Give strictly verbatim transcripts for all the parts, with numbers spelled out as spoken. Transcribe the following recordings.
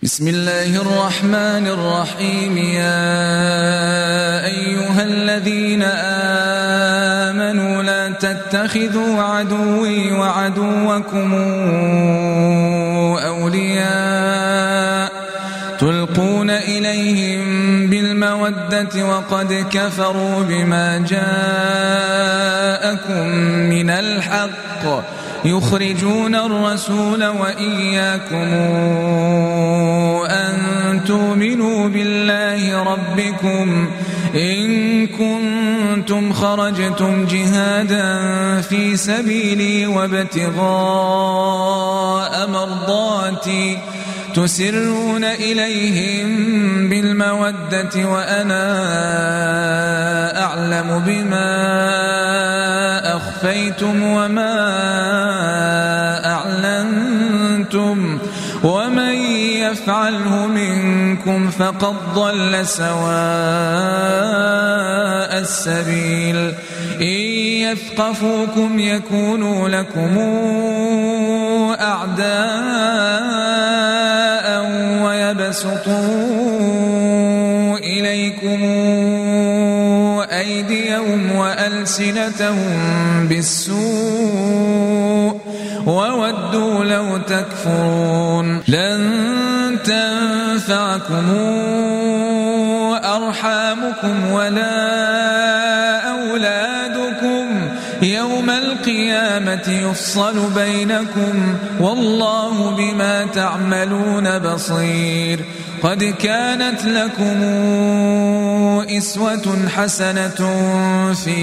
بسم الله الرحمن الرحيم. يا أيها الذين آمنوا لا تتخذوا عدوي وعدوكم أولياء تلقون إليهم بالمودة وقد كفروا بما جاءكم من الحق يخرجون الرسول وإياكم أن تؤمنوا بالله ربكم إن كنتم خرجتم جهادا في سبيلي وابتغاء مرضاتي تسرون إليهم بالمودة وأنا أعلم بما أخفيتم وما أعلنتم ومن يفعله منكم فقد ضل سواء السبيل. إن يثقفوكم يكونوا لكم أعداء ويبسطوا إليكم أيديهم وألسنتهم بالسوء وودوا لو تكفرون. لن تنفعكم أرحامكم ولا أولادكم يوم القيامة يفصل بينكم والله بما تعملون بصير. قد كانت لكم إسوة حسنة في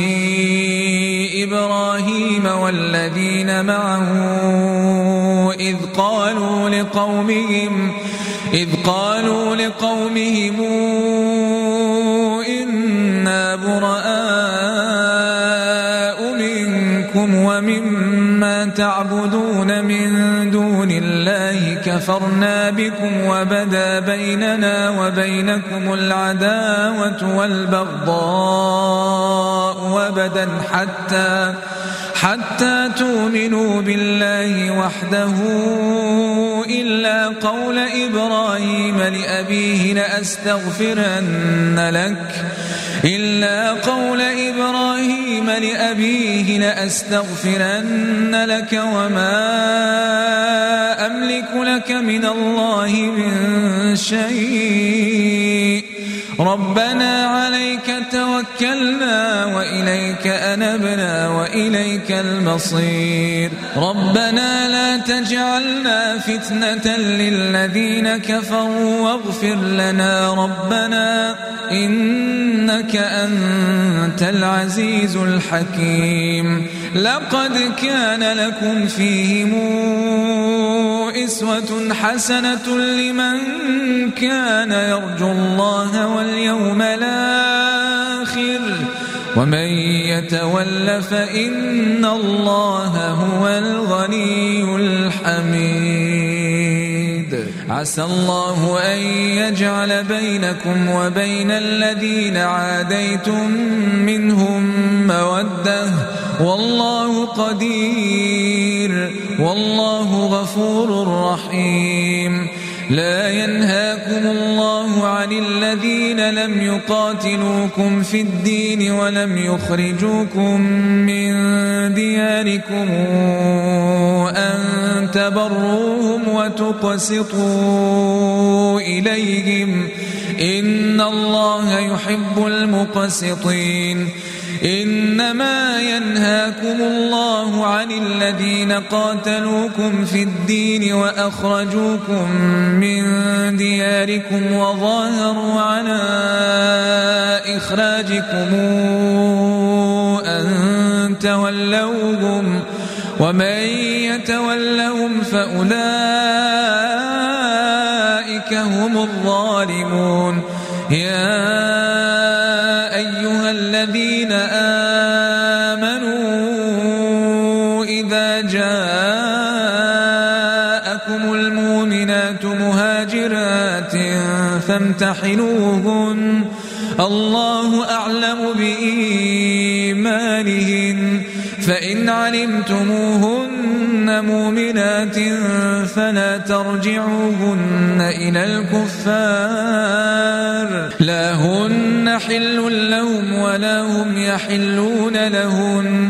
إبراهيم والذين معه إذ قالوا لقومهم إذ قالوا لقومهم إنا براء منكم ومما تعبدون من دون الله كفرنا بكم وبدا بيننا وبينكم العداوة والبغضاء أبدا حتى حتى تؤمنوا بالله وحده إلا قول إبراهيم لأبيه لأستغفرن لك إلا قول إبراهيم لأبيه لأستغفرن لك وما أملك لك من الله من شيء ربنا عليك توكلنا وإليك أنبنا وإليك المصير. ربنا لا تجعلنا فتنة للذين كفروا واغفر لنا ربنا إنك أنت العزيز الحكيم. لقد كان لكم فيهم إسوة حسنة لمن كان يرجو الله واليوم الآخر ومن يتول فإن الله هو الغني الحميد. عسى الله أن يجعل بينكم وبين الذين عاديتم منهم مودة والله قدير والله غفور رحيم. لا ينهاكم الله عن الذين لم يقاتلوكم في الدين ولم يخرجوكم من دياركم أن تبروهم وتقسطوا إليهم إن الله يحب المقسطين. إنما ينهاكم الله عن الذين قاتلوكم في الدين وأخرجوكم من دياركم وظاهروا على إخراجكم أن تولوهم ومن يتولهم فأولئك هم الظالمون. يا أيها الذين آمنوا إذا جاءكم المؤمنات مهاجرات فامتحنوهن الله أعلم بإيمانهن فإن علمتموهن كن مؤمنات فلا ترجعوهن إلى الكفار لا هن حل لهم ولا هم يحلون لهن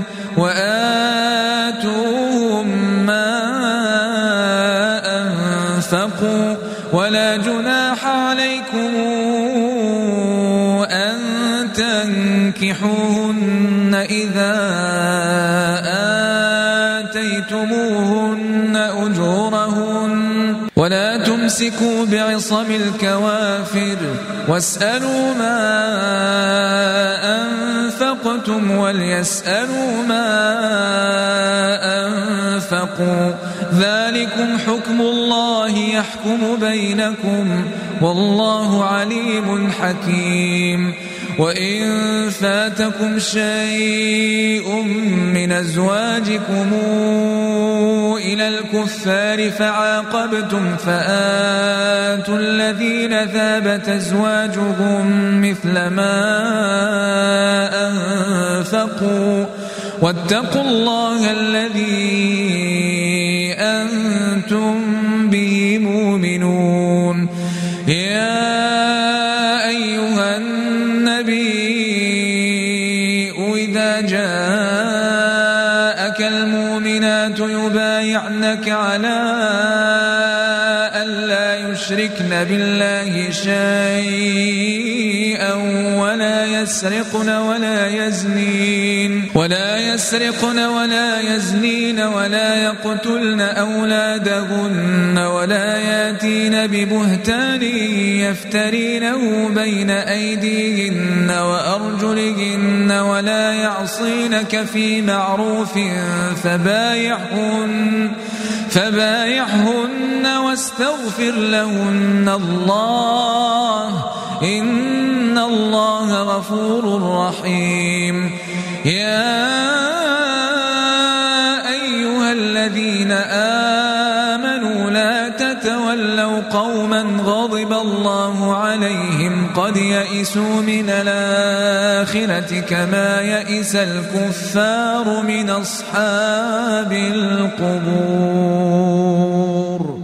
وآتوهم ما أنفقوا ولا جناح عليكم أن تنكحوهن إذا آتيتموهن أجورهن ولا تمسكوا بعصم الكوافر واسألوا ما أنفقتم وليسألوا ما أنفقوا ذلكم حكم الله يحكم بينكم والله عليم حكيم وإن فاتكم شيء من أزواجكم إلى الكفار فعاقبتم فآتوا الذين ذابت أزواجهم مثل ما أنفقوا واتقوا الله الذي أنتم به مؤمنون يا أيها النبي إذا جاءك المؤمنات يبايعنك على ألا يشركن بالله شيئا ولا يسرقن ولا يزنين ولا يسرقن ولا يزنين ولا يقتلن أولادهن ولا ياتين ببهتان يفترينه بين أيديهن وأرجلهن ولا يعصينك في معروف فبايعهن فبايعهن واستغفر لهن الله إن الله غفور رحيم يا أيها الذين آمنوا لا تتولوا قوما غضب الله عليهم قد يئسوا من الآخرة كما يئس الكفار من أصحاب القبور.